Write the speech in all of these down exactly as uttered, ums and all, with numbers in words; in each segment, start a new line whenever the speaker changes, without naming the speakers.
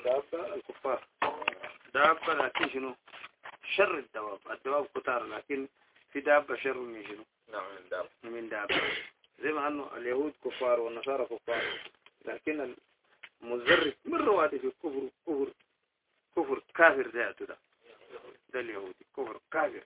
دابة الكفار دابة لكن شنو شر الدواب الدواب كتار لكن في دابة شر من شنو
نعم من دابة
من دابة زي ما أنه اليهود كفار والنصارى كفار لكن المزرد من رواتب الكفر كفر كفر كافر ذاته ده ده اليهودي كفر كافر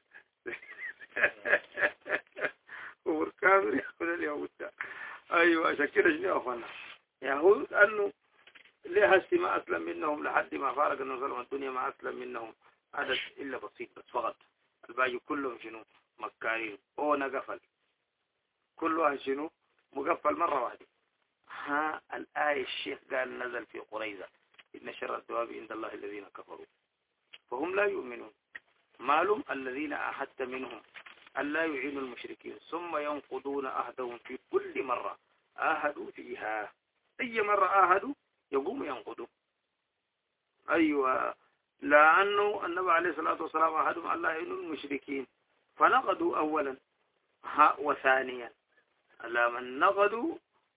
كفر كافر يأخذ اليهود ده أيوة عشان كده شنو يا أخوانا يهود أنه ليه هسي ما أسلم منهم لحد ما فارق النبي صلى الله عليه وسلم الدنيا ما أسلم منهم عدد إلا بسيط بس فقط الباقي كلهم شنو مكارين هو نقفل كل واحد شنو مقفل مرة واحدة. ها الآية الشيخ قال نزل في قريظة إن شر الدواب عند الله الذين كفروا فهم لا يؤمنون معلوم الذين أحدت منهم أن لا يعينوا المشركين ثم ينقضون عهدهم في كل مرة آهدوا فيها أي مرة آهدوا يقوم ينقضوا. أيوة لأنه النبي عليه الصلاة والسلام أحدهم أن لا يعينوا المشركين فنقضوا أولا ها وثانيا لما نقضوا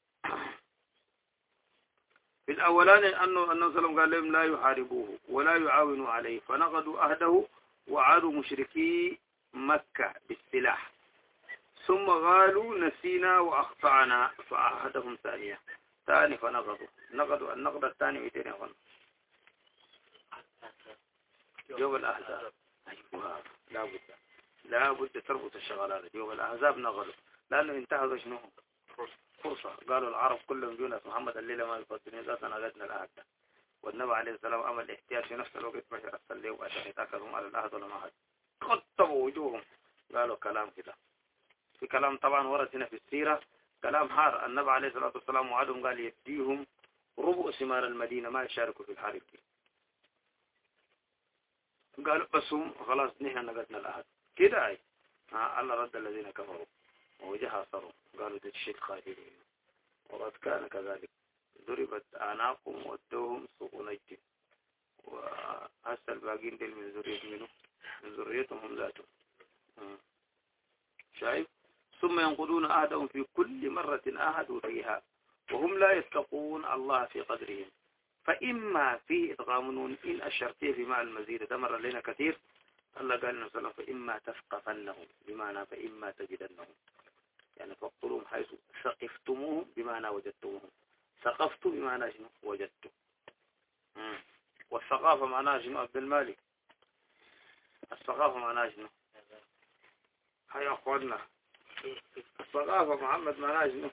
في الأولان أنه النبي صلى الله عليه وسلم قال لهم لا يحاربوه ولا يعاونوا عليه فنقضوا عهده وعادوا مشركي مكة بالسلاح ثم قالوا نسينا وأخطأنا فعهدهم ثانية ثاني فنقضوا نقضوا النقض الثاني ويتين يقول يوم الأحزاب أيوة لا بد لا بد تربط الشغلات يوم الأحزاب نقضوا لأنه انتهزوا شنو فرصة قالوا العرب كلهم جونس محمد الليلة ما يفضلون إذا نقضنا العهد والنبي عليه السلام عمل احتياج في نفس الوقت بشر السليم عشان يتأكدوا على العهد ولا ما عهد خطبوا وجوههم قالوا كلام كده في كلام طبعا ورد هنا في السيرة كلام حار النبي عليه الصلاة والسلام وعدهم قال يديهم ربع ثمار المدينة ما يشاركوا في الحرب دي قالوا بس هم خلاص نحن نقضنا العهد كده اي ها الله رد الذين كفروا وجحصروا قالوا ده الشيء خادرين وقد كان كذلك ضربت أعناقهم ودوهم سوق نجد وهسه الباقين دل من ذرية منه من ذريتهم هم ذاتهم شايف ثم ينقضون عهدهم في كل مرة عاهدوا فيها وهم لا يتقون الله في قدرهم فإما فيه إدغام نون إن أشرتيه بمعنى المزيد ده مر لنا كثير الله قال لنا صلى فإما تثقفنهم بمعنى فإما تجدنهم يعني فاقتلوهم حيث ثقفتموهم بمعنى وجدتموهم ثقفت بمعنى شنو وجدت والثقافة معناها شنو عبد المالك الثقافة معناها شنو هيا أخواننا الثقافة محمد معناها شنو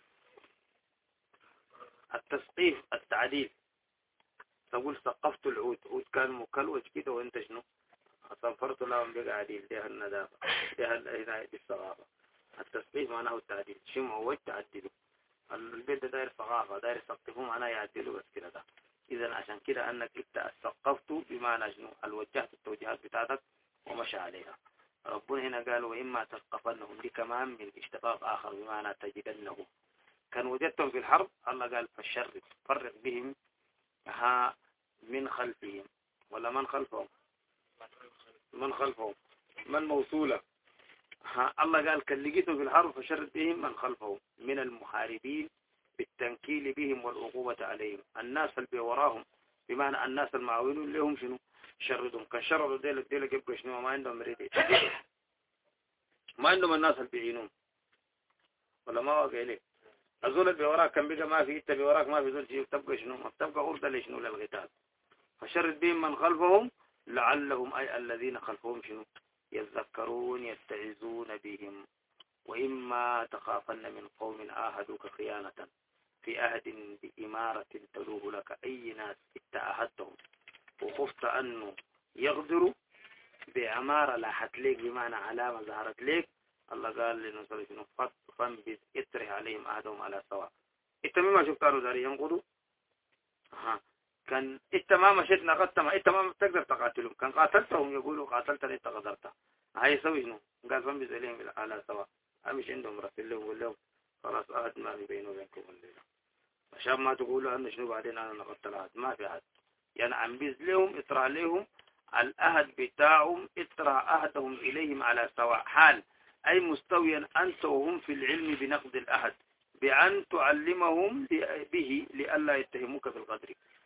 التثقيف التعديل تقول ثقفت العود عود كان مكلوج كده وانت شنو صنفرت لهم بقى عديل ده الندافة ده العناية بالثقافة التثقيف معناه التعديل شمع والتعديل البيت ده داير ثقافة داير يثقفهم معناه يعدلوا بس كده ده إذا عشان كده أنك انت ثقفت بمعنى شنو الوجهت التوجيهات بتاعتك ومشى عليها ربنا هنا قال وإما تثقفنهم دي كمان من اشتقاق آخر بمعنى تجدنهم كان وجدتهم في الحرب الله قال فشرد فرق بهم ها من خلفهم ولا من خلفهم من خلفهم من موصولة ها الله قال كان لقيتهم في الحرب فشرد بهم من خلفهم من المحاربين بالتنكيل بهم والعقوبة عليهم الناس اللي وراهم بمعنى الناس المعاونون لهم شنو شردهم كان شردوا ديلك ديلك يبقى شنو ما عندهم مريد ما عندهم الناس اللي بيعينون ولا ما واقع ليه الزول اللي وراك كان بقى ما في انت وراك ما في زول شيء تبقى شنو ما تبقى عرضة لشنو للقتال فشرد بهم من خلفهم لعلهم أي الذين خلفهم شنو يذكرون يتعزون بهم وإما تخافن من قوم آهدوك خيانة في عهد بإمارة تلوه لك أي ناس اتعهدتهم وخفت أنه يغدروا بأمارة لاحت ليك بمعنى علامة ظهرت ليك الله قال لنصر شنو فانبذ اتره عليهم عهدهم على سواء انت ما شفت قالوا ذلك ينقضوا ها كان انت ما مشيت نقدت ما انت ما تقدر تقاتلهم كان قاتلتهم يقولوا قاتلتني انت غدرت هاي يسوي شنو قال فانبذ عليهم على سواء مش عندهم رسل لهم وقول لهم خلاص عهد ما في بينه وبينكم الليله عشان ما تقولوا أن شنو بعدين أنا نقدت العهد ما في عهد يعني أنبذ لهم اطرع لهم العهد بتاعهم اطرع عهدهم إليهم على سواء حال أي مستويا أنت وهم في العلم بنقض العهد بأن تعلمهم به لئلا يتهموك بالقدر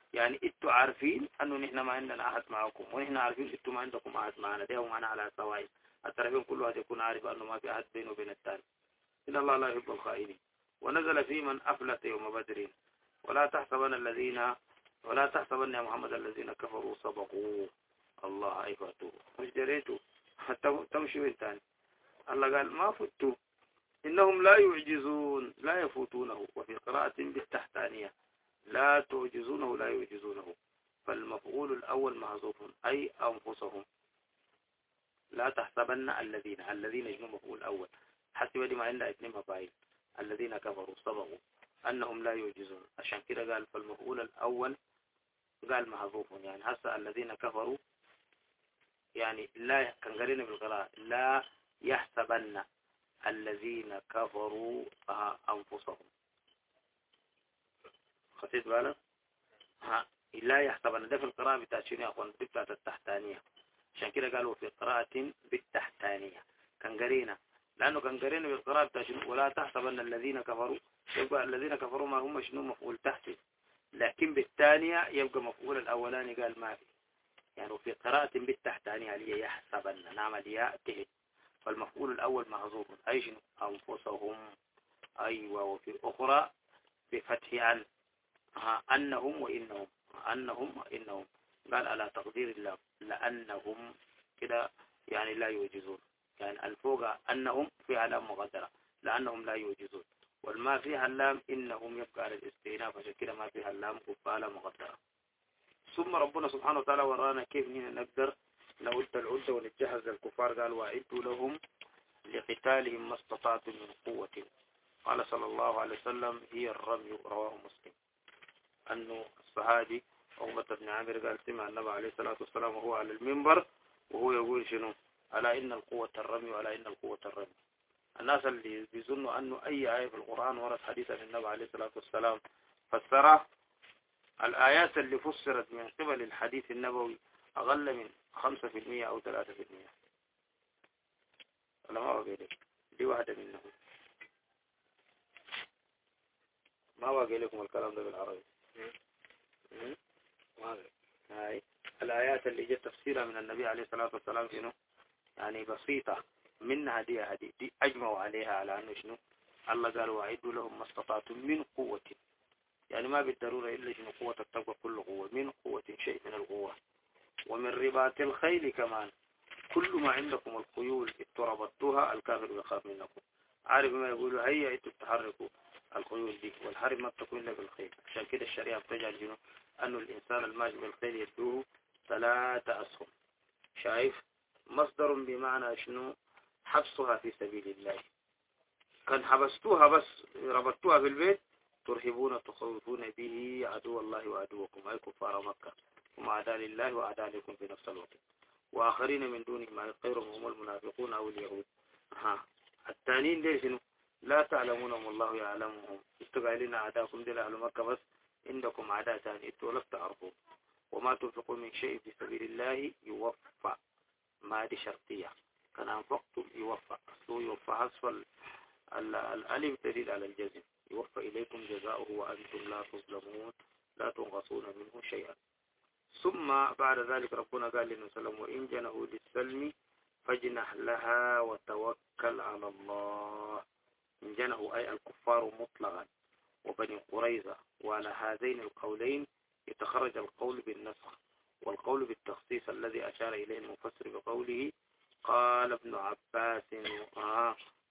يعني انتوا عارفين انه نحن ما عندنا عهد معكم ونحن عارفين انتوا ما عندكم عهد معنا، ده ومعنا على سواء. الطرفين كل واحد يكون عارف انه ما في عهد بينه وبين الثاني. ان الله لا يحب الخائنين. ونزل في من افلت يوم بدر ولا تحسبن الذين ولا تحسبن يا محمد الذين كفروا سبقوا الله اي فاتوا مش دريتوا حتى تمشوا انتان. الله قال ما فتوا انهم لا يعجزون لا يفوتونه. وفي قراءة بالتحتانية لا تعجزونه لا يعجزونه. فالمفعول الأول محذوف أي أنفسهم. لا تحسبن الذين الذين يجمع مفعول الأول حسب دي ما عندها اثنين مفاعيل. الذين كفروا سبقوا أنهم لا يعجزون عشان كده قال فالمفعول الأول قال محذوف. يعني هسه الذين كفروا يعني لا كان قرينا بالقراءة لا يحسبن الذين كفروا أنفسهم. خطيت بالك؟ ها لا يحسبن ده في القراءة بتاعتين يا أخوان بتاعت التحتانية. عشان كده قالوا في قراءة بالتحتانية كان قرينا لأنه كان قرينا بالقراءة بتاعتين ولا تحسبن الذين كفروا يبقى الذين كفروا ما هم شنو مفعول تحت. لكن بالثانية يبقى مفعول الأولاني قال ما في. يعني في قراءة بالتحتانية اللي يحسبن نعمل ياء تهت. فالمفعول الأول محذوف أي شنو أنفسهم. أيوة. وفي أخرى بفتح أن أنهم وإنهم أنهم وإنهم قال على تقدير الله لأنهم كده يعني لا يوجزون. يعني الفوق أنهم في علام مقدرة لأنهم لا يوجزون والما فيها اللام إنهم يبقى على الاستئناف عشان كده ما فيها اللام كفالة مقدرة. ثم ربنا سبحانه وتعالى ورانا كيف نقدر نعد العدة ونتجهز للكفار. قال وأعدوا لهم لقتالهم ما استطعتم من قوة. قال صلى الله عليه وسلم هي الرمي. رواه مسلم. أنه الصحابي عقبة بن عامر قال سمع النبي عليه الصلاة والسلام وهو على المنبر وهو يقول شنو ألا إن القوة الرمي ولا إن القوة الرمي. الناس اللي بيظنوا أنه أي آية في القرآن ورد حديثا للنبي عليه الصلاة والسلام فسرها. الآيات اللي فسرت من قبل الحديث النبوي أقل من خمسة في المية أو ثلاثة في المية. ولا ما واقع لك دي واحدة منهم. ما واقع لكم الكلام ده بالعربي. هاي الآيات اللي جت تفسيرها من النبي عليه الصلاة والسلام شنو يعني بسيطة منها دي هذه دي أجمعوا عليها على أنه شنو الله قال وعدوا لهم ما استطعتم من قوة. يعني ما بالضرورة إلا شنو قوة التقوى كل قوة من قوة شيء من القوة. ومن رباط الخيل كمان كل ما عندكم الخيول اتربطوها الكافر يخاف منكم. عارف ما يقولوا هيا انتوا تحركوا الخيول دي والحرب ما بتكون الا بالخيل. عشان كده الشريعة بتجعل شنو انه الانسان الماشي بالخيل يدوه ثلاثة اسهم. شايف مصدر بمعنى شنو حبسها في سبيل الله. كان حبستوها بس ربطوها في البيت ترهبون تخوفون به عدو الله وعدوكم أي كفار مكة هم أعداء لله وأعداء لكم في نفس الوقت. وآخرين من دونهم غيرهم هم المنافقون أو اليهود. ها الثانيين ليش لا تعلمونهم الله يعلمهم. انتوا قايلين أعداءكم دي أهل مكة بس عندكم أعداء ثاني انتوا لست تعرفون. وما تنفقوا من شيء في سبيل الله يوفى. ما دي شرطية كان أنفقتم يوفى أصله يوفى حسب الألف دليل على الجزم. يوفى إليكم جزاؤه وأنتم لا تظلمون لا تنقصون منه شيئا. ثم بعد ذلك ربنا قال لنا سلم وإن جنحوا للسلم فاجنح لها وتوكل على الله. إن جنحوا أي الكفار مطلقا وبني قريظة. وعلى هذين القولين يتخرج القول بالنسخ والقول بالتخصيص الذي أشار إليه المفسر بقوله قال ابن عباس آه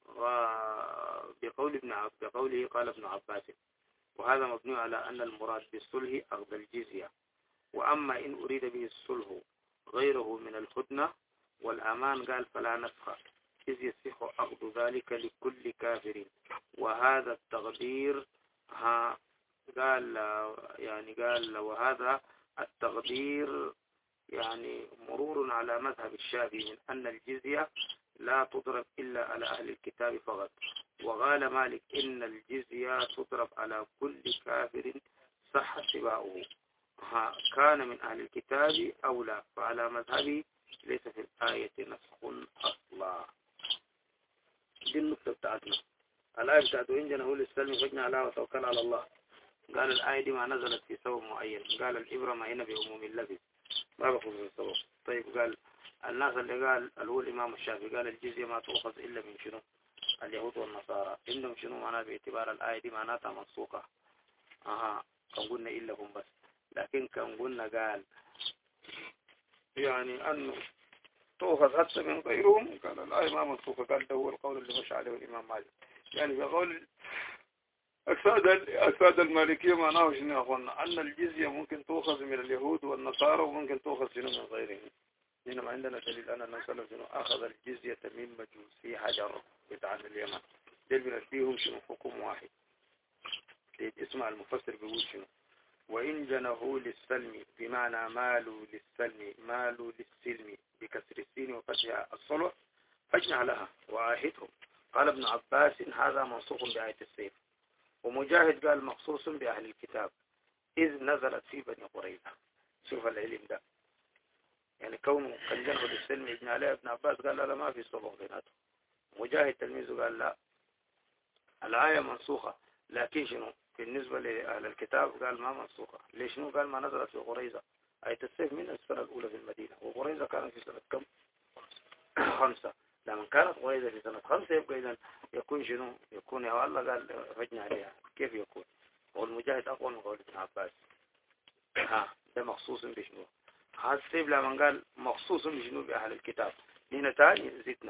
بقول ابن عباس بقوله قال ابن عباس. وهذا مبني على أن المراد بالصلح أخذ الجزية. وأما إن أريد به الصلح غيره من الهدنة والأمان قال فلا نسخ إذ يصح أخذ ذلك لكل كافر. وهذا التقدير ها قال يعني قال وهذا التقدير يعني مرور على مذهب الشافعي من أن الجزية لا تضرب إلا على أهل الكتاب فقط. وقال مالك إن الجزية تضرب على كل كافر صح اتباعه كان من أهل الكتاب أو لا. فعلى مذهبي ليس في الآية نسخ أصلا. دي النقطة بتاعتنا. الآية بتاعته إن جنحوا للسلم فاجنح لها وتوكل على الله. قال الآية دي ما نزلت في سبب معين. قال الإبرة ما هنا بعموم اللبس ما بخصوص السبب. طيب قال الناس اللي قال اللي هو الإمام الشافعي قال الجزية ما تؤخذ إلا من شنو اليهود والنصارى. عندهم شنو معناه باعتبار الآية دي معناتها منسوخة. أها كان قلنا إلا هم بس، لكن كان قلنا قال يعني أنه تؤخذ حتى من غيرهم. قال الآية ما منسوخة. قال ده هو القول اللي مشى عليه الإمام مالك. يعني بقول أكثاد المالكية معناه شنو يا أخوانا؟ أن الجزية ممكن تؤخذ من اليهود والنصارى وممكن تؤخذ شنو من غيرهم. هنا ما عندنا دليل أن النبي صلى الله عليه وسلم أخذ الجزية من مجوسي حجر بتاع اليمن. دل بنفسهم شنو حكم واحد. اسمع المفسر بيقول شنو: وإن جنهوا للسلم بمعنى مالوا للسلم مالوا للسلم بكسر السين وفتحها الصلح فاجنح لها وعاهدهم. قال ابن عباس هذا منسوخ بآية السيف. ومجاهد قال مخصوص بأهل الكتاب إذ نزلت في بني قريظة. شوف العلم ده، يعني كونه كان جنه للسلم ابن علي. ابن عباس قال لا, لا ما في صلح بيناتهم. مجاهد تلميذه قال لا الآية منسوخة، لكن شنو بالنسبة لأهل الكتاب قال ما منسوخة. ليش شنو؟ قال ما نزلت في قريظة. آية السيف من السنة الأولى في المدينة، وقريظة كانت في سنة كم؟ خمسة. لما كانت قريظة في سنة خمسة يبقى إذن يكون شنو؟ يكون يا الله قال فجنا عليها. كيف يكون؟ والمجاهد أقوى من قول ابن عباس. ها ده مخصوص بشنو؟ هذا السيف لما قال مخصوص بشنو بأهل الكتاب. هنا تاني زدنا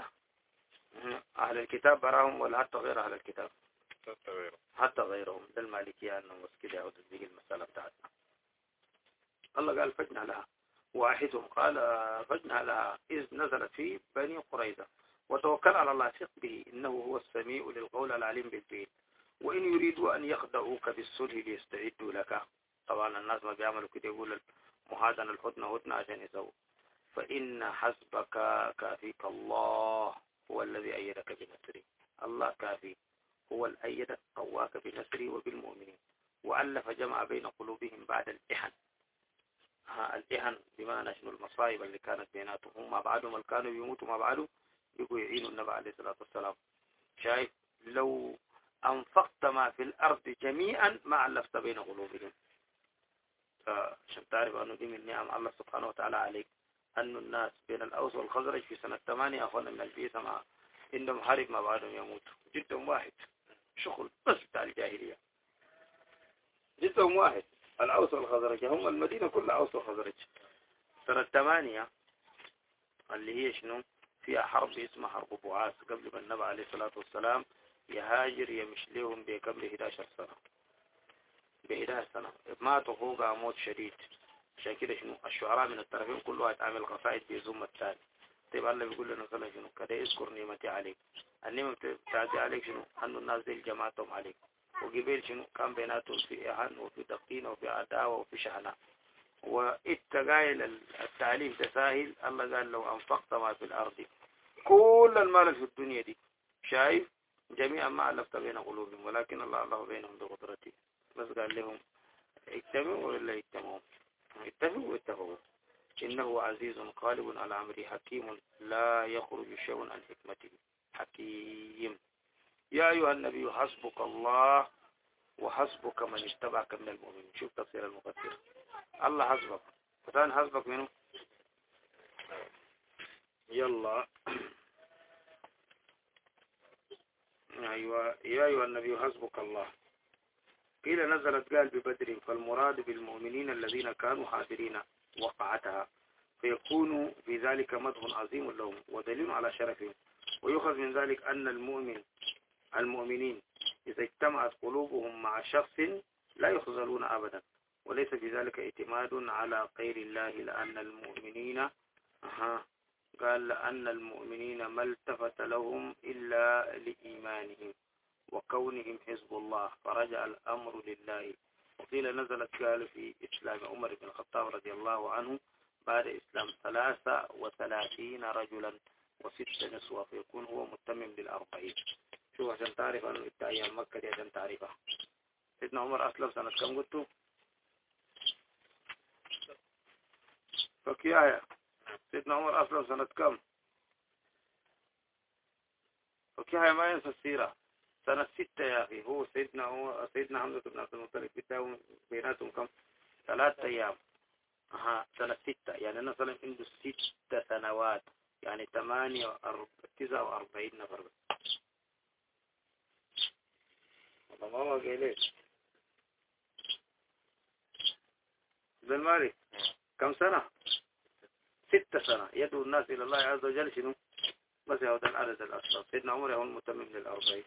أهل الكتاب براهم ولا حتى غير أهل الكتاب؟ حتى غيرهم. حتى غيرهم. ده المالكية أنهم مسكدة أو تزيق المسألة بتاعتنا. الله قال فجنا لها واحدهم. قال فجنا لها إذ نزلت في بني قريظة وتوكل على الله ثق به إنه هو السميع للقول العليم بالفعل. وإن يريدوا أن يخدعوك بالصلح ليستعدوا لك. طبعا الناس ما بيعملوا كده، يقول المهادنة الهدنة هدنة عشان يسووا. فإن حسبك كافيك الله هو الذي أيدك بنصره. الله كافي هو الأيد قواك بنصره وبالمؤمنين. وألف جمع بين قلوبهم بعد الإحن. ها الإحن بمعنى شنو؟ المصائب اللي كانت بيناتهم. هم ما بعدهم اللي كانوا يموتوا ما بعدوا يقوا يعينوا النبي عليه الصلاة والسلام. شايف لو أنفقت ما في الأرض جميعا ما ألفت بين قلوبهم. فعشان تعرف أنه دي من نعم الله سبحانه وتعالى عليك أن الناس بين الأوس والخزرج في سنة ثمانية أخوانا من البيئة مع عندهم حرب ما بعدهم يموتوا. جدهم واحد شغل بس بتاع الجاهلية. جدهم واحد الأوس والخزرج، هم المدينة كلها أوس والخزرج. سنة ثمانية اللي هي شنو فيها حرب اسمها حرب بعاث قبل ما النبي عليه الصلاة والسلام يهاجر يمشي لهم بكم ب إحدى عشرة سنة. ب إحدى عشرة سنة ماتوا فوقها موت شديد. عشان كده شنو الشعراء من الطرفين كلها تعمل قصائد بيزوم الثاني. طيب الله بيقول لنا صلى شنو كده اذكر نعمتي عليك. النعمة بتاعتي عليك شنو أنه الناس دي جماعتهم عليك. وقبيل شنو كان بيناتهم في إهان وفي تقطين وفي عداوة وفي شحناء. واتقايل التعليم تساهل. الله قال لو أنفقت ما في الأرض كل المال في الدنيا دي شايف جميعا ما ألفت بين قلوبهم ولكن الله الله بينهم بقدرته. بس قال لهم اجتمعوا ولا يجتمعوا؟ اتفقوا واتفقوا. إنه عزيز غالب على أمره حكيم لا يخرج شيء عن حكمته حكيم. يا أيها النبي حسبك الله وحسبك من اتبعك من المؤمنين. شوف تفسير المفسر. الله حسبك وثاني حسبك منه. يلا أيوة يا أيها النبي حسبك الله. قيل نزلت قال ببدر فالمراد بالمؤمنين الذين كانوا حاضرين وقعتها فيكون في ذلك مدح عظيم لهم ودليل على شرفهم. ويؤخذ من ذلك أن المؤمن المؤمنين إذا اجتمعت قلوبهم مع شخص لا يخذلون أبدا. وليس في ذلك اعتماد على غير الله لأن المؤمنين أها قال لأن المؤمنين ما التفت لهم إلا لإيمانهم وكونهم حزب الله فرجع الأمر لله. وقيل نزلت قال في إسلام عمر بن الخطاب رضي الله عنه بعد إسلام ثلاثة وثلاثين رجلا وست نسوة فيكون هو متمم للأربعين. شو عشان تعرف أنه إنت أيام مكة دي عشان تعرفها. سيدنا عمر أسلم سنة كم قلتوا؟ فكيايا سيدنا عمر أسلم سنة كم؟ فكيايا ما ينسى السيرة. سنة ستة يا أخي. هو سيدنا هو سيدنا حمزة بن عبد المطلب بيناتهم بيناتهم كم؟ ثلاثة أيام. ها سنة ستة يعني أنا صار عنده ست سنوات يعني ثمانية وأرب... تسعة وأربعين نفر. والله ما هو قايل ليش بالمالي كم سنة؟ ستة سنة يدعو الناس إلى الله عز وجل. شنو بس يهود العدد الأصل. سيدنا عمر هو المتمم للأربعين.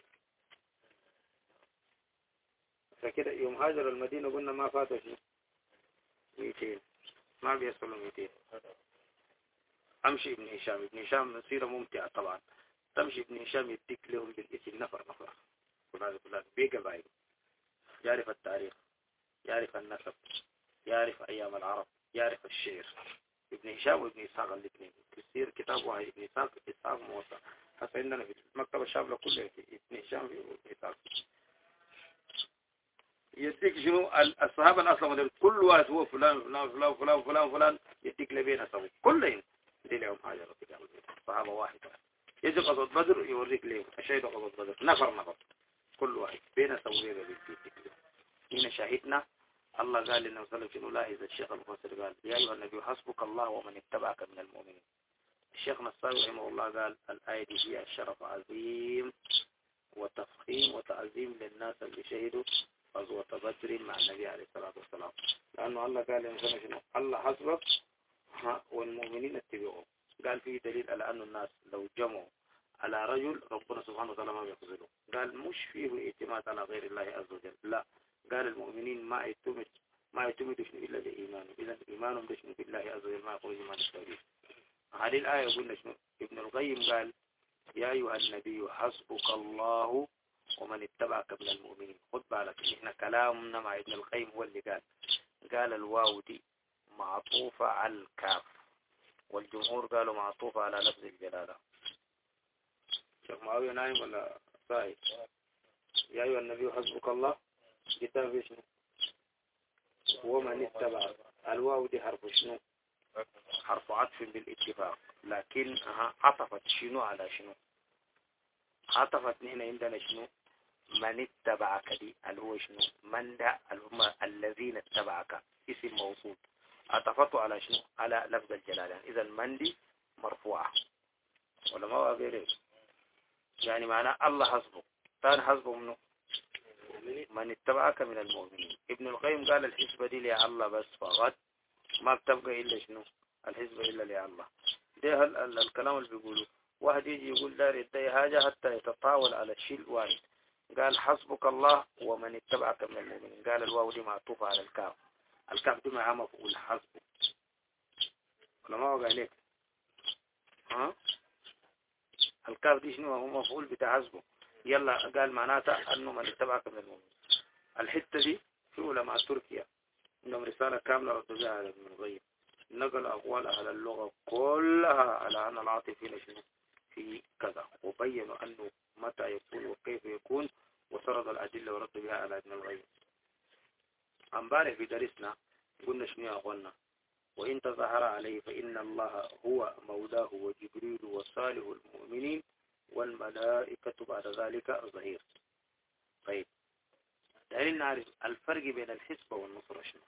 فكده يوم هاجر المدينة قلنا ما فاتوا شيء مئتين، ما بيصلوا مئتين. أمشي ابن هشام. ابن هشام سيرة ممتعة طبعا. تمشي ابن هشام يديك لهم بالاسم نفر نفر فلان فلان بقبائل، يعرف التاريخ، يعرف النسب، يعرف أيام العرب، يعرف الشعر. ابن هشام وابن إسحاق الاثنين تصير كتاب واحد. ابن إسحاق إسحاق موسى. هسه عندنا في المكتبة الشاملة كلها ابن هشام وابن إسحاق. يديك شنو الصحابة الأصل كل واحد هو فلان فلان فلان فلان فلان فلان يديك لبين أصابه كلهم دي لهم حاجة. صحابة واحدة يجي قصد بدر يوريك ليه الشهيد قصد بدر نفر نفر كل واحد بين سويه بيديك له. هنا شاهدنا الله قال لنا وصلى شنو لا إذا الشيخ المفسر قال يا أيها النبي حسبك الله ومن اتبعك من المؤمنين. الشيخ نصار رحمه الله قال الآية دي فيها شرف عظيم وتفخيم وتعظيم للناس اللي شهدوا غزوة بدر مع النبي عليه الصلاة والسلام. لأنه الله قال لنا شنو الله حسبك والمؤمنين اتبعوه. قال فيه دليل على أن الناس لو جمعوا على رجل ربنا سبحانه وتعالى ما بيخذله. قال مش فيه اعتماد على غير الله عز وجل، لا. قال المؤمنين ما يعتمد ما يعتمد شنو إلا لإيمانه. إذا إيمانهم بشنو بالله عز وجل ما يخرج من التوحيد. هذه الآية قلنا شنو ابن القيم قال يا أيها النبي حسبك الله ومن اتبعك من المؤمنين. خد بالك احنا كلامنا مع ابن القيم هو اللي قال قال الواو دي معطوفة على الكاف والجمهور قالوا معطوفة على لفظ الجلالة. شيخ معاوية نايم ولا صاحي؟ يا أيها النبي حسبك الله كتاب شنو ومن اتبع. الواو دي حرف شنو حرف عطف بالاتفاق لكن عطفت شنو على شنو عطفت هنا عندنا شنو من اتبعك دي اللي هو شنو من ده هم الذين اتبعك اسم موصول عطفته على شنو على لفظ الجلالة. إذا من دي مرفوعة ولا ما هو غيره يعني معناه الله حسبه كان حسبه منه من اتبعك من المؤمنين. ابن القيم قال الحسبة دي لي الله بس فقط ما بتبقى إلا شنو الحسبة إلا لي الله. ده الكلام اللي بيقوله واحد يجي يقول دار يدي حاجة حتى يتطاول على الشيء الوارد. قال حسبك الله ومن اتبعك من المؤمنين. قال الواو دي معطوفة على الكاف. الكاف دي معاه مفعول حسبه ولا ما هو قال لك ها الكاف دي شنو هو مفعول بتاع حسبه. يلا قال معناتها أنه من اتبعك من المؤمنين. الحتة دي في علماء تركيا عندهم رسالة كاملة ردوا بها على ابن القيم نقل أقوال أهل اللغة كلها على أن العاطفين شنو في كذا وبينوا أنه متى يكون وكيف يكون وسرد الأدلة ورد بها على ابن القيم. امبارح في درسنا قلنا شنو قلنا وإن تظاهر عليه فإن الله هو مولاه وجبريل وصالح المؤمنين والملائكة بعد ذلك ظهير. طيب دعنا نعرف الفرق بين الحسبة والنصرة شنو.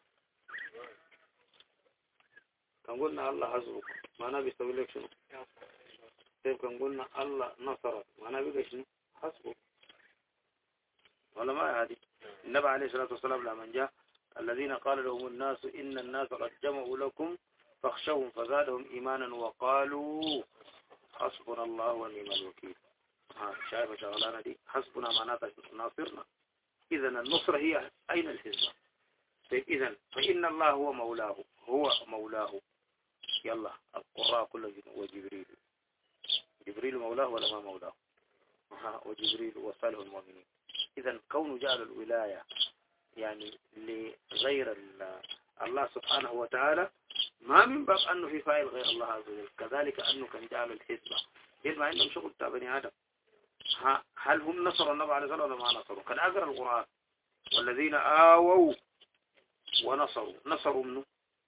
كان قلنا الله حسبك معناه بيسوي لك شنو. طيب كان قلنا الله نصرك معناه بيقى شنو حسبك ولا ما هذه. النبي عليه الصلاة والسلام لما جاء الذين قال لهم الناس إن الناس قد جمعوا لكم فاخشوهم فزادهم إيمانا وقالوا حسبنا الله ونعم الوكيل. ها شايف شغلانة دي حسبنا معناتها ناصرنا. إذا النصرة هي أين الحزب. طيب إذا فإن الله هو مولاه هو مولاه. يلا القراء كله وجبريل جبريل مولاه ولا ما مولاه ها وجبريل وصالح المؤمنين. إذا كون جعل الولاية يعني لغير الله سبحانه وتعالى ما من باب أنه في فاعل غير الله عز وجل. كذلك أنه كان جعل الحزب يجمع عندهم شغل تاع بني آدم. هل هم نصروا النبي عليه الصلاة والسلام ولا ما نصروا؟ كان أقرأ القرآن والذين آووا ونصروا نصروا منه.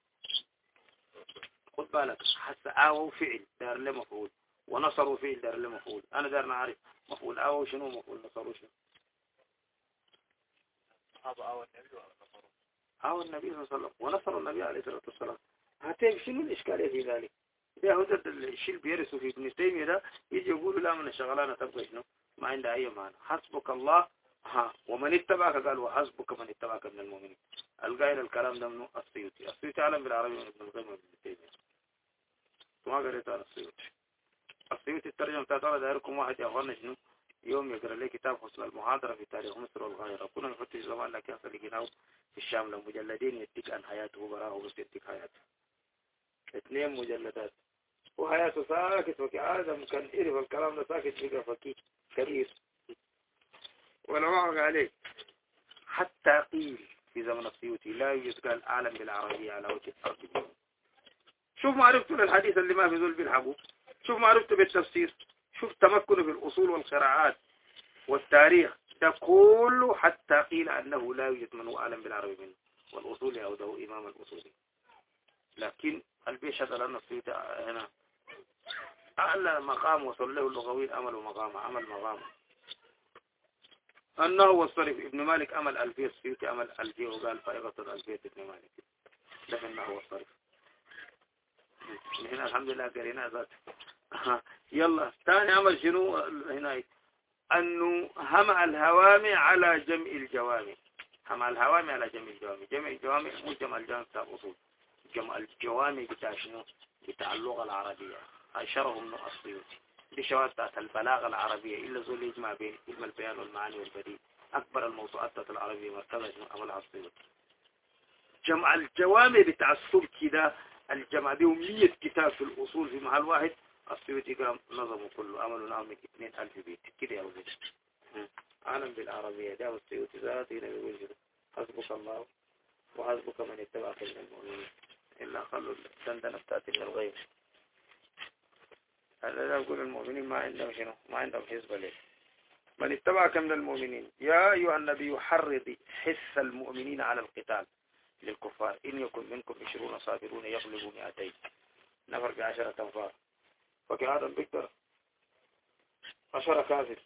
خد بالك حتى آووا فعل دار له مفعول ونصروا فعل دار له مفعول. أنا دار نعرف مفعول آووا شنو مفعول نصروا شنو. أو النبي أو النبي صلى الله عليه وسلم ونصر النبي عليه الصلاة والسلام. هتيجي شنو الإشكالية في ذلك؟ ده هو ده الشيء اللي بيرسوا في ابن تيمية ده، يجي يقولوا لا من الشغلانة تبقى شنو ما عنده أي معنى. حسبك الله ها ومن اتبعك، قال وحسبك من اتبعك من المؤمنين. القائل الكلام ده منه السيوطي. السيوطي عالم بالعربي من ابن القيم وابن تيمية. ما قريت على السيوطي. السيوطي الترجمة بتاعت أنا دايركم واحد يا أخوانا شنو يوم يقرأ لي كتاب فصل المحاضرة في تاريخ مصر والغيرة. كنا نفتش زمان لك يا أخي لقيناه في الشام لمجلدين يديك عن حياته براه بس يديك حياته. اثنين مجلدات وحياته ساكت وكي آدم كان إرف الكلام ده ساكت بقى فكي كبير ولا وعق عليه. حتى قيل في زمن السيوطي لا يوجد قال أعلم بالعربية على وجه الأرض. شوف معرفته للحديث اللي ما في ذل بالحبوب، شوف معرفته بالتفسير، شوف تمكنه بالأصول والقراءات والتاريخ ده كله. حتى قيل أنه لا يوجد من هو أعلم بالعربي منه، والأصول يعوده إمام الأصول. لكن البيشهد لأن السيوطي هنا أعلى مقام وصل له اللغوي أمل مقام عمل مقام أنه والصرف. ابن مالك أمل ألفية، السيوطي أمل ألفية وقال فائغة ألفية ابن مالك، لكنه هو الصرف. هنا الحمد لله قرينا ذات. يلا ثاني عمل شنو هنا؟ أنه همع الهوامع على جمع الجوامع. همع الهوامع على جمع الجوامع. جمع الجوامع مو جمع الجوامع بتاع الأصول، جمع الجوامع بتاع شنو؟ بتاع اللغة العربية. أشره من السيوطي دي شوات بتاعت البلاغة العربية إلا زول يجمع بين علم البيان والمعاني والبديع. أكبر الموضوعات بتاعت العربية مرتبة شنو عملها السيوطي. جمع الجوامع بتاع السبكي ده، الجمع دي مية كتاب في الأصول في محل واحد. السيوطي قام نظمه كله، عملوا نعم اثنين ألف بيت كده يا ولد. عالم بالعربية ده والسيوطي ذاتي هنا بيقول كده حسبك الله وحسبك من اتبعك من المؤمنين إلا خلوا الدندنة بتاعتي من الغيب. هذا لا يقول المؤمنين ما عندهم شنو، ما عندهم حزب ليه. من اتبعك من المؤمنين يا أيها النبي حرض حث المؤمنين على القتال للكفار. إن يكن منكم عشرون صابرون يغلبوا مئتين. نفر بعشرة أنفار فكهذا بيقدر عشرة كاذب.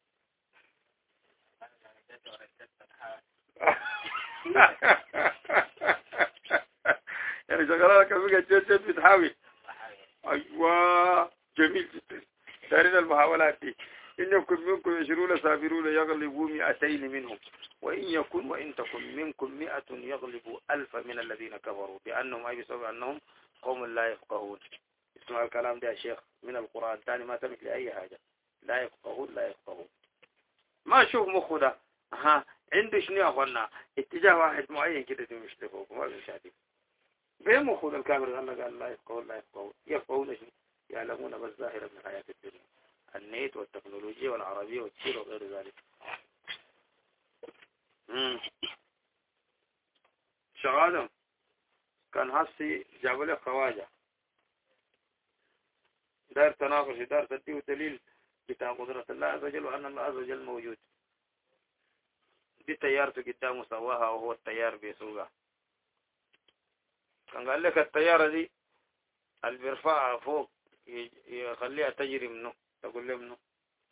يعني شغلها لك بقى جد جد بتحاول. أيوة جميل جدا. دارين المحاولات دي. إن يكن منكم عشرون صابرون يغلبوا مئتين منهم وإن يكن وإن تكن منكم مئة يغلبوا ألف من الذين كفروا بأنهم أي بسبب أنهم قوم لا يفقهون. اسمع الكلام ده يا شيخ من القرآن تاني ما تمت لأي حاجة. لا يفقهون لا يفقهون. ما شوف مخه ده ها عنده شنو يا أخوانا اتجاه واحد معين كده مش تفوق ما في شادي بين مخه الكامل. الله قال لا يفقهون لا يفقهون. يفقهون شنو؟ يعلمون بس ظاهرا من حياة الدنيا، النت والتكنولوجيا والعربية والتشير وغير ذلك. شغالهم كان هسي جابوا لي خواجة دار تناقش دار تديه دليل بتاع قدرة الله عز وجل وأن الله عز وجل موجود. دي تيارته قدامه سواها وهو التيار بيسوقها. كان قال لك التيارة دي اللي بيرفعها فوق يخليها تجري منه. تقول له منه؟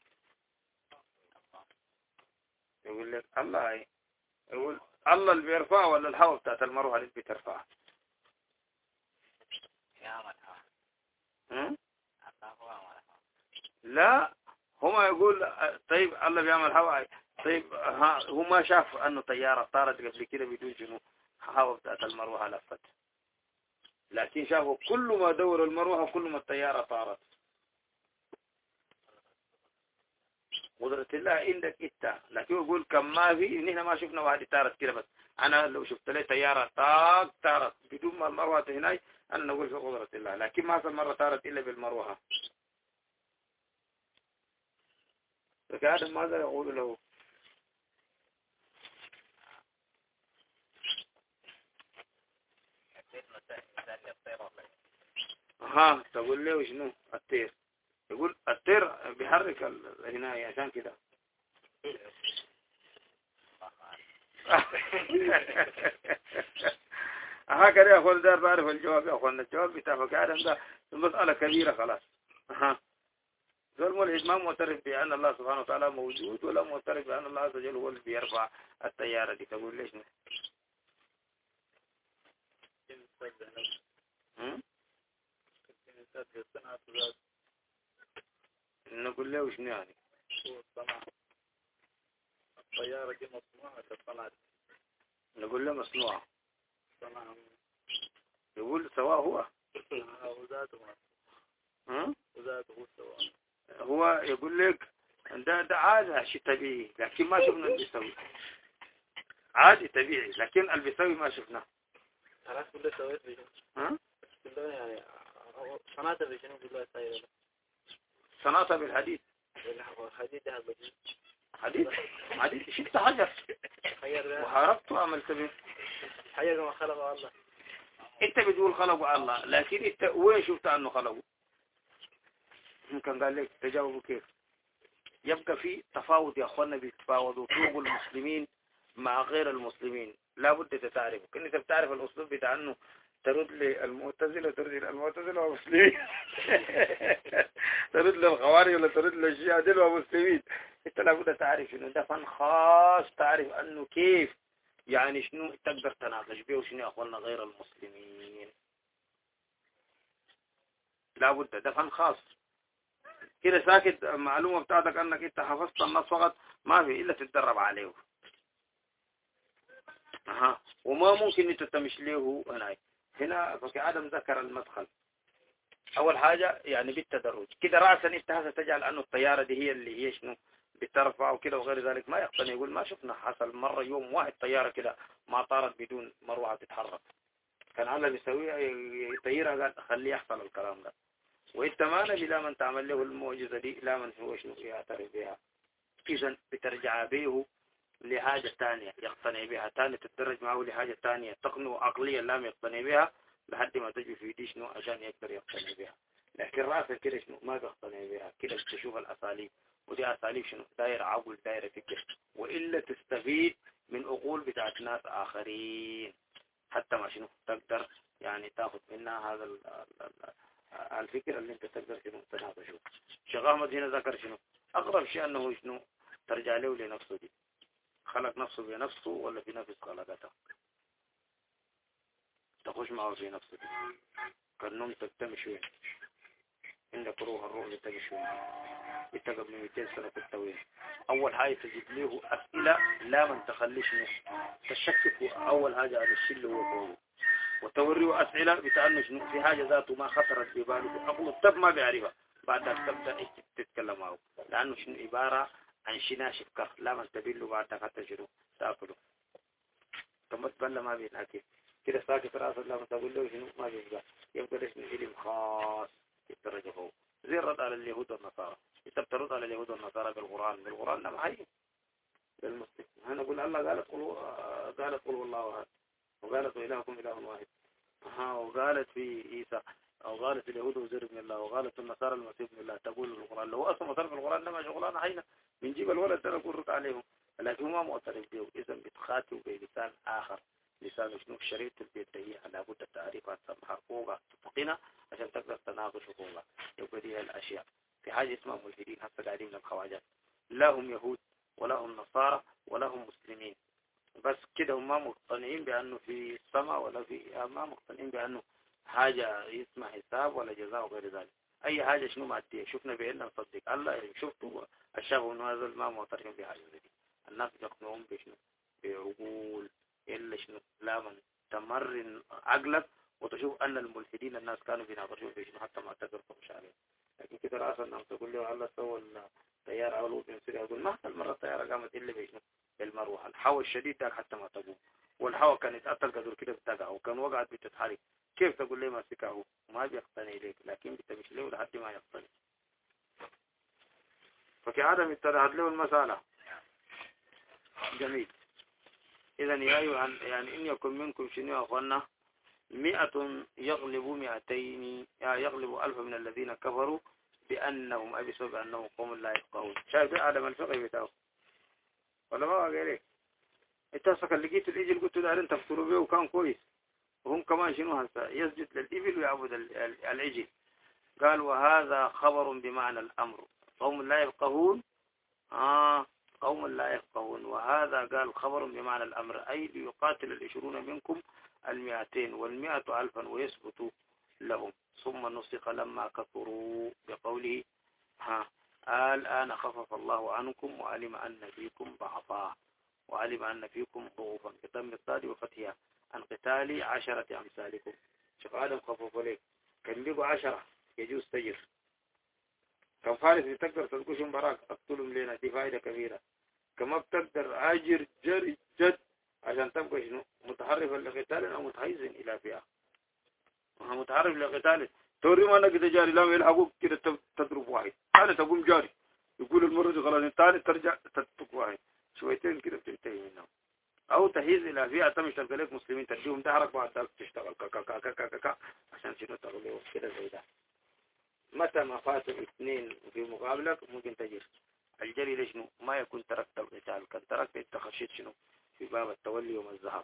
يقول لك الله هي. يقول الله اللي بيرفعها ولا الهواء بتاعت المروحة اللي بترفعها؟ لا هما يقول طيب الله بيعمل هواء. طيب ها هو ما شاف انه طيارة طارت قبل كده بدون جنوب هواء بتاعت المروحة لفت، لكن شافوا كل ما دور المروحة كل ما الطيارة طارت. قدرة الله عندك انت، لكن يقول كم ما في نحن ما شفنا واحد طارت كده. بس انا لو شفت لي طيارة طاق طارت بدون ما المروحة هناي انا نقول في قدرة الله، لكن ما في مرة طارت الا بالمروحة. فكذا ماذا يقول له؟ ها تقول له شنو الطير؟ يقول الطير بيحرك هنا عشان كده. هكذا يا اخوان دار بعرف الجواب يا اخوان. الجواب بتاع فكادم ده مسألة كبيرة خلاص. ها زول الملحد ما معترف بأن الله سبحانه وتعالى موجود ولا معترف بأن الله عز وجل هو اللي بيرفع الطيارة دي، تقول ليش؟ نقول له شنو يعني؟
الطيارة دي مصنوعة كصناعة.
نقول له مصنوعة. يقول سواء هو.
وذاته
ها؟
وذاته سواء.
هو يقول لك ده ده عادي شيء طبيعي، لكن ما شفنا اللي بيسوي. عادي طبيعي، لكن اللي بيسوي ما شفناه.
خلاص كله سويت بيجي.
ها؟
كله يعني صناعة بيجي كله ساير.
صناعة بالحديد.
الحديد ده بيجي.
حديد؟ حديد شفت حجر. وحاربت وعملت به.
حجر ما خلقه الله.
انت بتقول خلقه الله، لكن انت وين شفت انه خلقه؟ ممكن قال لك تجاوبوا كيف؟ يبقى في تفاوض يا اخوانا، بيتفاوضوا سوق المسلمين مع غير المسلمين، لابد تتعرفوا. كنت بتعرف الاسلوب بتاع انه ترد للمعتزله ترد للمعتزله ومسلمين ترد للخوارج ولا ترد للشيعة دول ومسلمين. انت لابد تعرف انه ده فن خاص، تعرف انه كيف يعني شنو تقدر تناقش به وشنو يا اخوانا غير المسلمين. لابد ده فن خاص. كده ساكت معلومة بتاعتك انك انت حفظت النص فقط ما في الا تتدرب عليه. اها وما ممكن انت تمشي له هنا. هنا فكي آدم ذكر المدخل. اول حاجة يعني بالتدرج كده رأسا انت هذا تجعل انه الطيارة دي هي اللي هي شنو بترفع وكده وغير ذلك. ما يقتنع، يقول ما شفنا حصل مرة يوم واحد طيارة كده ما طارت بدون مروحة تتحرك. كان الله بيسويها يطيرها، قال خليه يحصل الكلام ده. وانت ما نبي لا من تعمل له المعجزة دي لا من هو شنو يعترف بها. اذا بترجع به لحاجة ثانية يقتنع بها، ثاني تتدرج معه لحاجة ثانية تقنه عقليا لا يقتنع بها لحد ما تجي في دي شنو عشان يقدر يقتنع بها. لكن راسه كده شنو ما بيقتنع بها. كده بتشوف الاساليب، ودي اساليب شنو داير عقل داير فكر، والا تستفيد من عقول بتاعت ناس اخرين حتى ما شنو تقدر يعني تاخذ منها هذا ال ال ال الفكر اللي انت تقدر شنو تناقشه. شيخ احمد هنا ذكر شنو اقرب شيء انه شنو ترجع له لنفسه دي. خلق نفسه بنفسه ولا في نفس خلقته؟ تخش معه في نفسه دي. كالنوم تكتمي شوين عندك روح الروح اللي تمشي انت قبل مئتين سنة كنت وين. اول حاجة تجيب له اسئلة لا من تخليش منه تشكك اول حاجة على الشيء اللي هو فوقه، وتوريه اسئلة بتأنه شنو في حاجة ذاته ما خطرت بباله اقول الطب ما بيعرفها بعد ذلك تبدأ تتكلم معه لانه شنو عبارة عن شنا شكر لا من تبيله بعد ذلك حتى شنو تأكله. كم تبلى ما بينحكي كده ساكت رأس الله تقول له شنو ما بيبقى يبقى ده شنو علم خاص يترجع فوق. زي الرد على اليهود والنصارى. انت بترد على اليهود والنصارى بالقرآن، بالقرآن ده معين للمسلم. انا اقول الله قالت قل قالت قل والله احد، وقالت إلهكم إله واحد، ها وقالت في عيسى، او قالت اليهود وزير ابن الله، وقالت النصارى المسيح ابن الله. تقول القرآن لو اصلا مصرف القرآن ده ما شغلانه حينا بنجيب الولد ده نقول رد عليهم، لكن ما معترف به. اذا بتخاطب بلسان اخر، لسان شنو الشريط البيتي على بد التعريف تسمى حقوقها تفقنا عشان تقدر تناقش حقوقها. يبقى دي الاشياء في حاجه اسمها ملحدين هسه قاعدين من الخواجات، لا هم يهود ولا هم نصارى ولا هم مسلمين، بس كده هم ما مقتنعين بانه في السماء ولا في ما مقتنعين بانه حاجه اسمها حساب ولا جزاء وغير ذلك. اي حاجه شنو ماديه شفنا بعيننا نصدق الله. شفتوا الشعب انه هذا ما معترفين بحاجه زي دي. الناس يقنعون بشنو بعقول إلا شنو لا من تمرن عقلك وتشوف أن الملحدين الناس كانوا بيناقشون في شنو حتى ما تقرفوا مش عارف. لكن كده رأسا الناس تقول له الله سوى الطيارة أولو من سوريا، يقول ما حتى المرة الطيارة قامت إلا بشنو بالمروحة. الحوى الشديد ده حتى ما تقوم، والحوى كان يتأثر قدر كده بتقع وكان وقعت بتتحرك. كيف تقول لي ما سكاه؟ ما بيقتنع إليك، لكن بتمشي له لحد ما يقتنع. فكعدم اتضحت له المسألة. جميل. إذا يا أيها يعني إن يكن منكم شنو يا أخوانا مئة يغلب مئتين يغلب ألف من الذين كفروا بأنهم أبسوا بأنهم قوم لا يفقهون. شايف آدم الفقه بتاعه ولا ما قال لك انت سكن لقيت الإجل قلت له أنت تفطروا به وكان كويس، وهم كمان شنو هسه يسجد للإبل ويعبد العجل. قال وهذا خبر بمعنى الأمر، قوم لا يفقهون آه قوم لا يفقهون. وهذا قال خبر بمعنى الأمر، أي ليقاتل العشرون منكم المئتين والمئة ألفا ويثبتوا لهم. ثم نسخ لما كثروا بقوله ها الآن خفف الله عنكم وعلم أن فيكم ضعفا وعلم أن فيكم ضعفا بضم الضاد وفتحها عن قتال عشرة أمثالكم. شوف آدم خفف عليك كان بيقوا عشرة يجوز تجر، كم فارس بتقدر تلقوشهم براك اقتلهم لنا، دي فائدة كبيرة. كما بتقدر اجر جري جد عشان تبقى شنو متحرفا لقتال او متحيزا الى فئة. متحرف لقتال توري ما انك جاري لا يلحقوك كده تضرب واحد ثاني تقوم جاري يقول المرة دي خلاص ثاني ترجع تترك واحد شويتين كده بتنتهي منهم. او تحيز الى فئة تمشي تلقى لك مسلمين تديهم دهرك بعد تشتغل كا كا كا كا كا عشان شنو تغلبوا كده زي ده. متى ما فاتوا اثنين في مقابلك ممكن تجر. الجري ليش شنو ما يكون تركت القتال، كان تركت التخشيت شنو في باب التولي يوم الذهاب.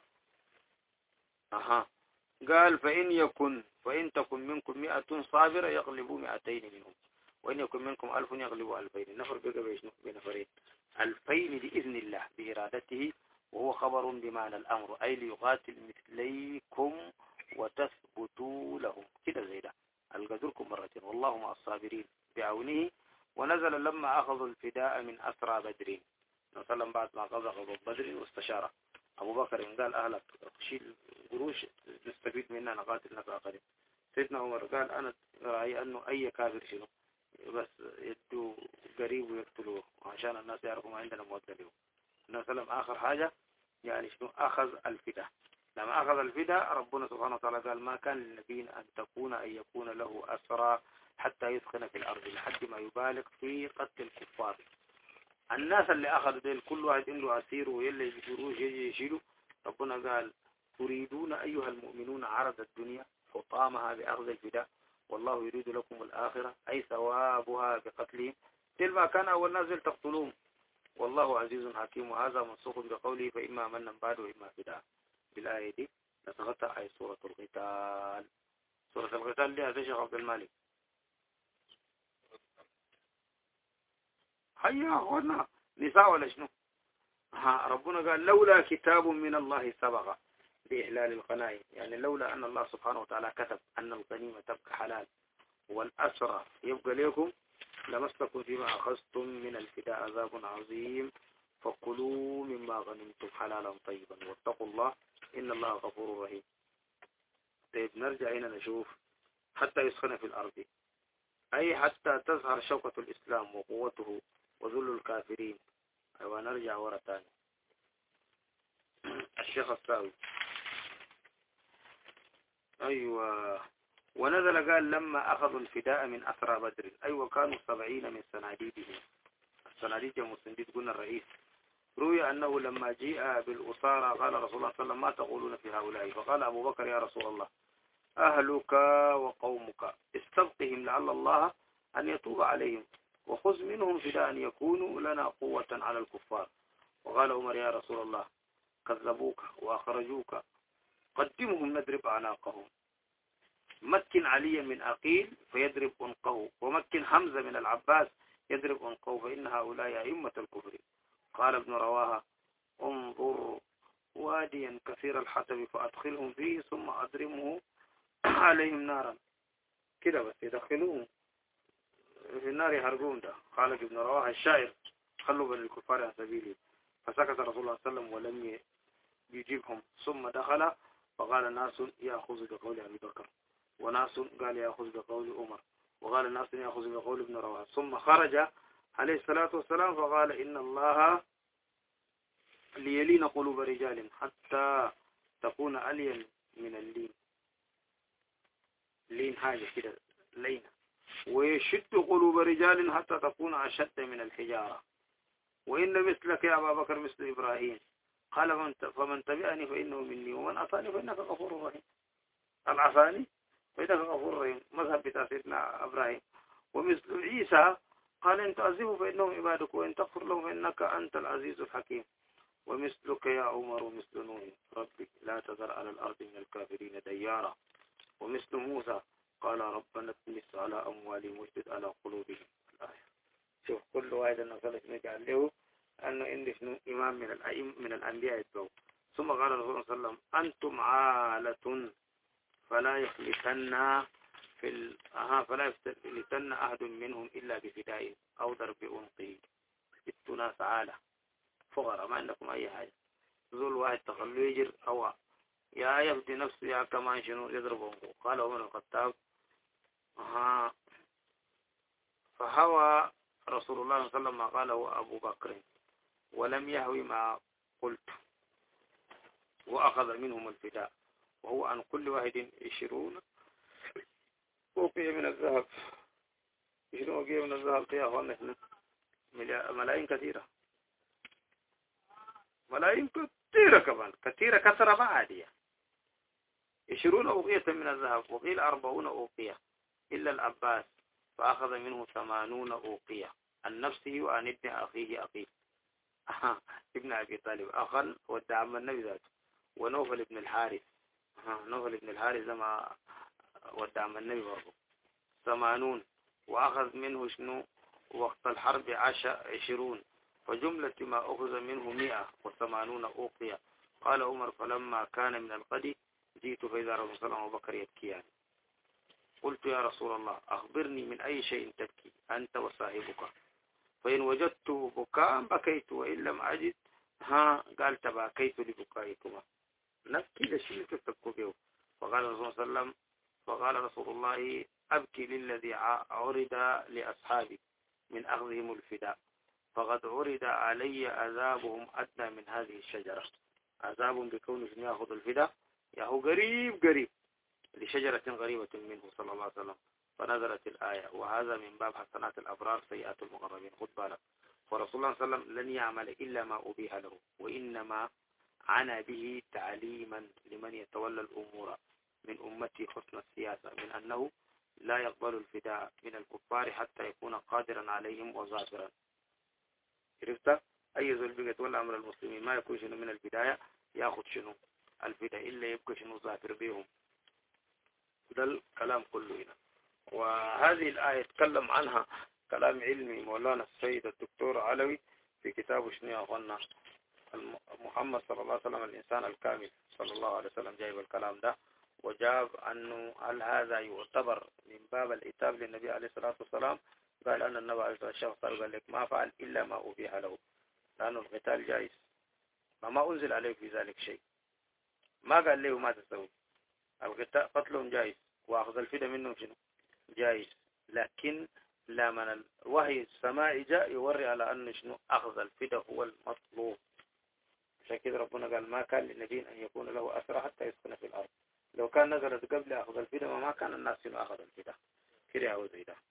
اها قال فإن يكن فإن تكن منكم مئة صابرة يغلبوا مئتين منهم وإن يكن منكم ألف يغلبوا ألفين. نفر بقى بيشنو بنفرين ألفين بإذن الله بإرادته، وهو خبر بمعنى الأمر أي ليقاتل مثليكم وتثبتوا لهم كده زي ده القدركم مرتين والله مع الصابرين بعونه. ونزل لما أخذوا الفداء من أسرى بدر مثلا بعد ما قضى غضب بدر واستشار أبو بكر قال أهلك شيل قروش نستفيد منها نقاتل ناس آخرين. سيدنا عمر قال أنا رأي أنه أي كافر شنو بس يدوا قريب ويقتلوه عشان الناس يعرفوا ما عندنا مودة له. النبي صلى الله عليه وسلم آخر حاجة يعني شنو أخذ الفداء. لما أخذ الفداء ربنا سبحانه وتعالى قال ما كان للنبي أن تكون أن يكون له أسرى حتى يثخن في الأرض لحد ما يبالغ في قتل الكفار. الناس اللي أخذوا ديل كل واحد عنده أسير ويلي يجروه يجي يشيلوا. ربنا قال تريدون أيها المؤمنون عرض الدنيا حطامها بأخذ الفداء والله يريد لكم الآخرة أي ثوابها بقتلهم تلما كان أول نازل تقتلون والله عزيز حكيم. وهذا منسوخ بقوله فإما منا بعد وإما فداء. بالآية دي نتغطى أي سورة القتال. سورة القتال دي هذا شيخ عبد المالك هيا أخونا نساء ولا شنو. ها ربنا قال لولا كتاب من الله سبق بإحلال الغنائم، يعني لولا أن الله سبحانه وتعالى كتب أن الغنيمة تبقى حلال والأسرى يبقى لكم لمسكم فيما أخذتم من الفداء عذاب عظيم فكلوا مما غنمتم حلالا طيبا واتقوا الله إن الله غفور رحيم. طيب نرجع هنا نشوف حتى يسخن في الأرض أي حتى تظهر شوكة الإسلام وقوته وذل الكافرين. أيوة نرجع ورا تاني. الشيخ الساوي أيوة ونزل قال لما أخذوا الفداء من أسرى بدر أيوة كانوا سبعين من سناديدهم. السناديد مسنديد قلنا الرئيس. روي أنه لما جاء بالأسارى قال رسول الله صلى الله عليه وسلم ما تقولون في هؤلاء؟ فقال أبو بكر يا رسول الله أهلك وقومك استبقهم لعل الله أن يتوب عليهم وخذ منهم فداء أن يكونوا لنا قوة على الكفار. وقال عمر يا رسول الله كذبوك وأخرجوك قدمهم نضرب أعناقهم. مكن عليا من أقيل فيضرب عنقه ومكن حمزة من العباس يضرب عنقه فإن هؤلاء أئمة الكفر. قال ابن رواها انظر واديا كثير الحطب فأدخلهم فيه ثم أضرمه عليهم نارا كده بس يدخلوهم في النار يحرقون. ده قال ابن رواها الشاعر خلوا بين الكفار عن سبيله. فسكت رسول الله صلى الله عليه وسلم ولم يجيبهم ثم دخل فقال ناس يأخذ بقول أبي بكر وناس قال يأخذ بقول عمر وقال ناس يأخذ بقول ابن رواحة. ثم خرج عليه الصلاة والسلام فقال إن الله ليلين قلوب رجال حتى تكون ألين من اللين. لين حاجة كده لين ويشد قلوب رجال حتى تكون أشد من الحجارة وإن مثلك يا أبا بكر مثل إبراهيم. قال فمن تبعني فإنه مني ومن أطاني فإنك غفور رحيم. العفاني فإنك غفور رحيم مذهب بتاع سيدنا إبراهيم. ومثل عيسى قال إن تعذبوا فإنهم عبادك وإن تغفر لهم فإنك أنت العزيز الحكيم. ومثلك يا عمر مثل نوح ربي لا تذر على الأرض من الكافرين ديارا. ومثل موسى قال ربنا اطمس على أموالهم واشدد على قلوبهم الآية. شوف كل واحد أنه صلى نجعل له أنه إنه شنو إمام من الأئم من الأنبياء يتبعوا. ثم قال الرسول صلى الله عليه وسلم أنتم عالة فلا يخلفن في ال... أها فلا يخلفن أحد منهم إلا بفداء أو ضرب عنقه. انتوا ناس عالة فقراء ما عندكم أي حاجة، ذول واحد تخلوا يجر أو يا يفدي نفسه يا كمان شنو يضرب عنقه. قال عمر الخطاب أها فهوى رسول الله صلى الله عليه وسلم ما قاله أبو بكر ولم يهوي ما قلت وأخذ منهم الفداء وهو عن كل واحد عشرون أوقية من الذهب. عشرون أوقية من الذهب فيها أخوانا ملايين كثيرة، ملايين كثيرة كمان كثيرة كثرة ما عادية. عشرون أوقية من الذهب وقيل أربعون أوقية إلا العباس فأخذ منه ثمانون أوقية عن نفسه وعن ابن أخيه أخيه ابن أبي طالب أخا ودعم النبي ذاته ونوفل ابن الحارث. نوفل ابن الحارث لما ودعم النبي برضه ثمانون وأخذ منه شنو وقت الحرب عشرون فجملة ما أخذ منه مئة وثمانون أوقية. قال عمر فلما كان من الغد جئت فإذا رسول الله وأبو بكر يبكيان. قلت يا رسول الله أخبرني من أي شيء تبكي أنت وصاحبك؟ فإن وجدت بكاء بكيت وإن لم أجد ها قال تباكيت لبكائكما. نبكي لشيء تتبكوا به. فقال الرسول صلى الله عليه وسلم فقال رسول الله أبكي للذي عرض لأصحابي من أخذهم الفداء فقد عرض علي عذابهم أدنى من هذه الشجرة. عذاب بكون يأخذ الفداء يهو قريب قريب لشجرة غريبة منه صلى الله عليه وسلم. فنزلت الآية وهذا من باب حسنات الأبرار سيئات المقربين. خذ بالك. ورسول الله صلى الله عليه وسلم لن يعمل إلا ما أبيح له وإنما عنا به تعليما لمن يتولى الأمور من أمتي حسن السياسة من أنه لا يقبل الفداء من الكفار حتى يكون قادرا عليهم وظافرا. عرفت؟ أي ذو البقى يتولى أمر المسلمين ما يكون شنو من البداية يأخذ شنو الفداء إلا يبقى شنو ظافر بهم. ده الكلام كله هنا. وهذه الآية تكلم عنها كلام علمي مولانا السيد الدكتور علوي في كتابه شنو يا أخوانا محمد صلى الله عليه وسلم الإنسان الكامل صلى الله عليه وسلم جايب الكلام ده وجاب أنه هل هذا يعتبر من باب العتاب للنبي عليه الصلاة والسلام. قال أن النبي عليه الصلاة والسلام قال لك ما فعل إلا ما أبيح له لأن القتال جائز فما أنزل عليه في ذلك شيء. ما قال له ما تسوي القتال قتلهم جائز وأخذ الفداء منهم شنو جائز لكن لا من الوحي السماعي جاء يوري على أن شنو أخذ الفداء هو المطلوب. عشان كده ربنا قال ما كان للنبي أن يكون له أسرى حتى يسكن في الأرض. لو كان نزلت قبل أخذ الفداء وما كان الناس شنو أخذ الفداء كده أو زي ده.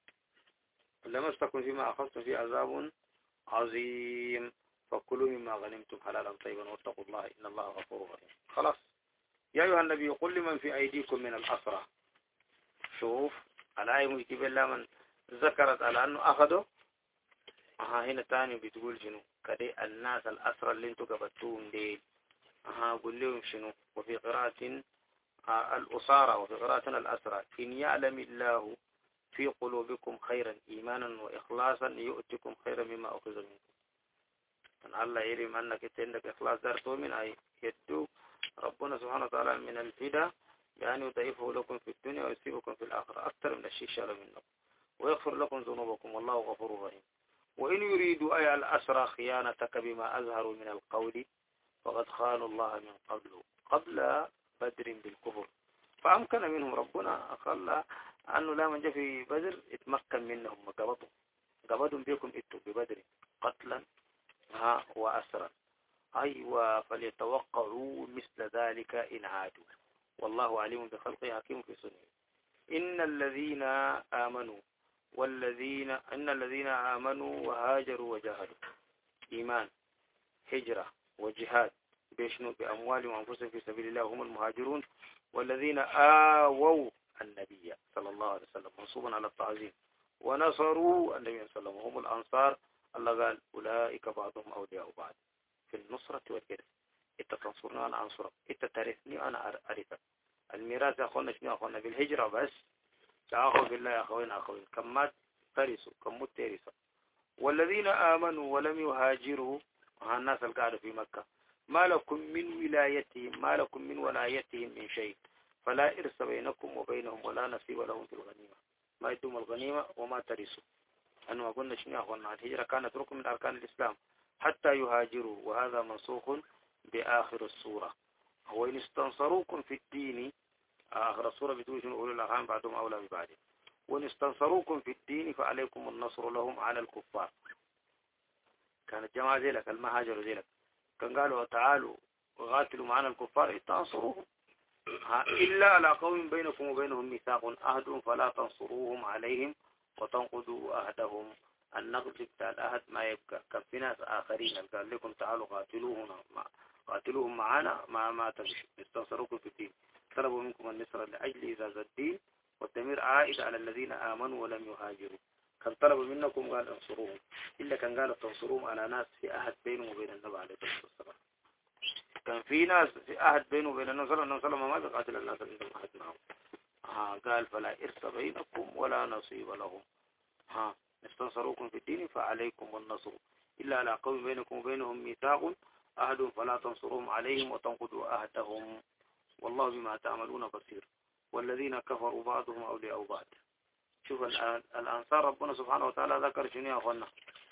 لما استكن فيما أخذتم في عذاب عظيم فكلوا مما غنمتم حلالا طيبا واتقوا الله إن الله غفور رحيم. خلاص يا أيها النبي قل لمن في أيديكم من الأسرى. شوف الآية مجيب الله من ذكرت على أنه أخذه أها هنا تاني بتقول شنو كده الناس الأسرى اللي انتوا قبضتوهم دي أها قل لهم شنو. وفي قراءة آه الأسارة وفي قراءة الأسرى إن يعلم الله في قلوبكم خيرا إيمانا وإخلاصا يؤتكم خيرا مما أخذ منكم. أن الله يريم أنك عندك إخلاص دارتو من أي يدوك ربنا سبحانه وتعالى من الفداء يعني يضيفه لكم في الدنيا ويسيبكم في الآخرة أكثر من الشيء شال منكم ويغفر لكم ذنوبكم والله غفور رحيم. وإن يريدوا أي الأسرى خيانتك بما أظهروا من القول فقد خانوا الله من قبل قبل بدر بالكفر فأمكن منهم ربنا خلى أنه لا من جاء في بدر اتمكن منهم وقبضوا قبضوا بكم اتوا ببدر قتلا ها وأسرا. أيوة فليتوقعوا مثل ذلك إن عادوا والله عليم بخلقه حكيم في صنعه. إن الذين آمنوا والذين إن الذين آمنوا وهاجروا وجاهدوا إيمان هجرة وجهاد بيشنوا بأموالهم وأنفسهم في سبيل الله هم المهاجرون. والذين آووا النبي صلى الله عليه وسلم منصوبا على التعظيم ونصروا النبي صلى الله عليه وسلم هم الأنصار. الله قال أولئك بعضهم أولياء بعض في النصرة والإرث. إنت تنصرني أنا أنصرك إنت ترثني أنا أرثك. الميراث يا أخوانا شنو يا أخوانا بالهجرة بس تعاقوا بالله يا أخوين أخوين كم ما ترثوا كم مت ترثوا والذين آمنوا ولم يهاجروا الناس القاعدة في مكة ما لكم من ولايتهم ما لكم من ولايتهم من شيء فلا إرث بينكم وبينهم ولا نصيب لهم في الغنيمة ما يدوم الغنيمة وما ترثوا أنه قلنا شنو أخونا الهجرة كانت ركن من أركان الإسلام حتى يهاجروا وهذا منسوخ بآخر السورة وإن استنصروكم في الدين آخر السورة بتقول شنو أولي الأرحام بعدهم أولى ببعض وإن استنصروكم في الدين فعليكم النصر لهم على الكفار كانت جماعة ذلك المهاجر ذلك كان قالوا تعالوا غاتلوا معنا الكفار تنصروهم إلا على قوم بينكم وبينهم ميثاق أهد فلا تنصروهم عليهم وتنقضوا أهدهم النقض بتاع الأهد ما يبقى كان في ناس آخرين قال لكم تعالوا قاتلوهم قاتلوهم معنا ما ما استنصروكم في الدين طلبوا منكم النصر لأجل إذا الدين والضمير عائد على الذين آمنوا ولم يهاجروا كان طلبوا منكم قال انصروهم إلا كان قال تنصروهم على ناس في أهد بينهم وبين النبي عليه الصلاة والسلام كان في ناس في أهد بينه وبين النبي صلى الله عليه وسلم ما بيقاتل الناس عندهم أهد معهم ها قال فلا إرث بينكم ولا نصيب لهم ها استنصروكم في الدين فعليكم النصر إلا على قوم بينكم وبينهم ميثاق أهد فلا تنصروهم عليهم وتنقضوا أهدهم والله بما تعملون بصير والذين كفروا بعضهم أولياء بعض شوف الأنصار ربنا سبحانه وتعالى ذكر شنو يا أخوانا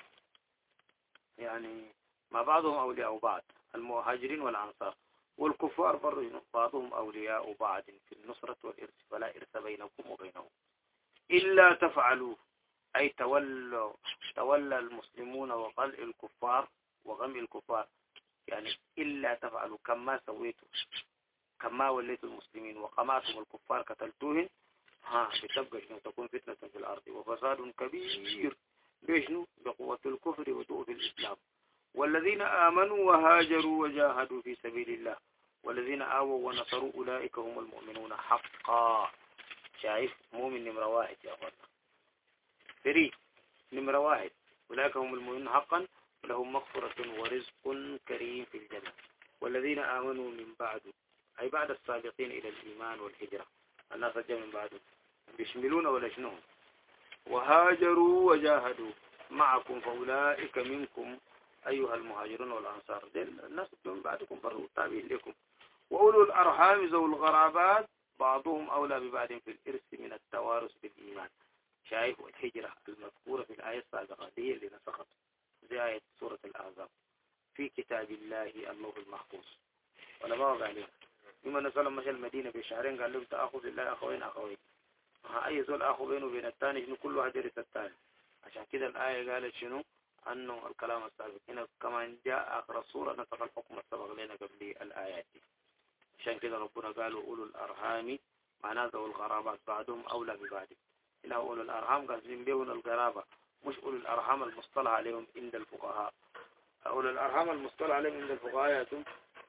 يعني ما بعضهم أولياء بعض المهاجرين والأنصار والكفار بعضهم أولياء بعض في النصرة والإرث فلا إرث بينكم وبينهم إلا تفعلوا أي تولوا تولى المسلمون وقلع الكفار وغم الكفار يعني إلا تفعلوا كما سويتوا كما وليتوا المسلمين وقمعتم الكفار قتلتوهم ها بتبقى شنو تكون فتنة في الأرض وفساد كبير بشنو بقوة الكفر وضعف الإسلام والذين آمنوا وهاجروا وجاهدوا في سبيل الله والذين آووا ونصروا أولئك هم المؤمنون حقا شايف مؤمن نمرة واحد يا أخوانا فري نمرة واحد أولئك هم المؤمنون حقا لهم مغفرة ورزق كريم في الجنة والذين آمنوا من بعد أي بعد السابقين إلى الإيمان والهجرة الناس جاء من بعده بيشملون ولا شنو وهاجروا وجاهدوا معكم فأولئك منكم أيها المهاجرون والأنصار الناس من بعدكم بروا التابعين لكم وأولو الأرحام ذو الغرابات بعضهم أولى ببعض في الإرث من التوارث بالإيمان شايف الهجرة المذكورة في الآية السابقة هي اللي نسخت زي آية سورة الأحزاب في كتاب الله اللوح المحفوظ ولا ما وقع عليهم لما نزل مشى المدينة بشهرين قال لهم تأخذ الله أخوين أخوين أي زول أخو بينه وبين الثاني شنو كل واحد يرث الثاني عشان كده الآية قالت شنو أنه الكلام السابق هنا كمان جاء آخر السورة نسخ الحكم السبق لنا قبل الآيات دي عشان كده ربنا قالوا أولو الأرحام معناه ذو الغرابات بعضهم أولى ببعض هنا أولو الأرحام قاسمين بيهم القرابة مش أولو الأرحام المصطلح عليهم عند الفقهاء أولو الأرحام المصطلح عليهم عند الفقهاء ياتون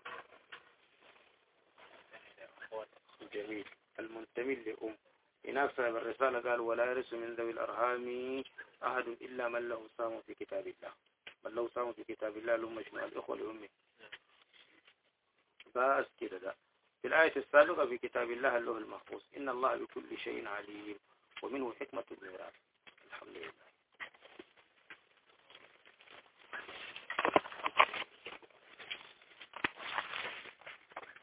جميل المنتمي لأم هناك صاحب الرسالة قال ولا يرث من ذوي الأرحام أحد إلا من له سهم في كتاب الله من له سهم في كتاب الله لهم مجموع الإخوة لأمه بس كده ده في الآية السابقة في كتاب الله اللوح المحفوظ إن الله بكل شيء عليم ومنه حكمة الميراث الحمد لله.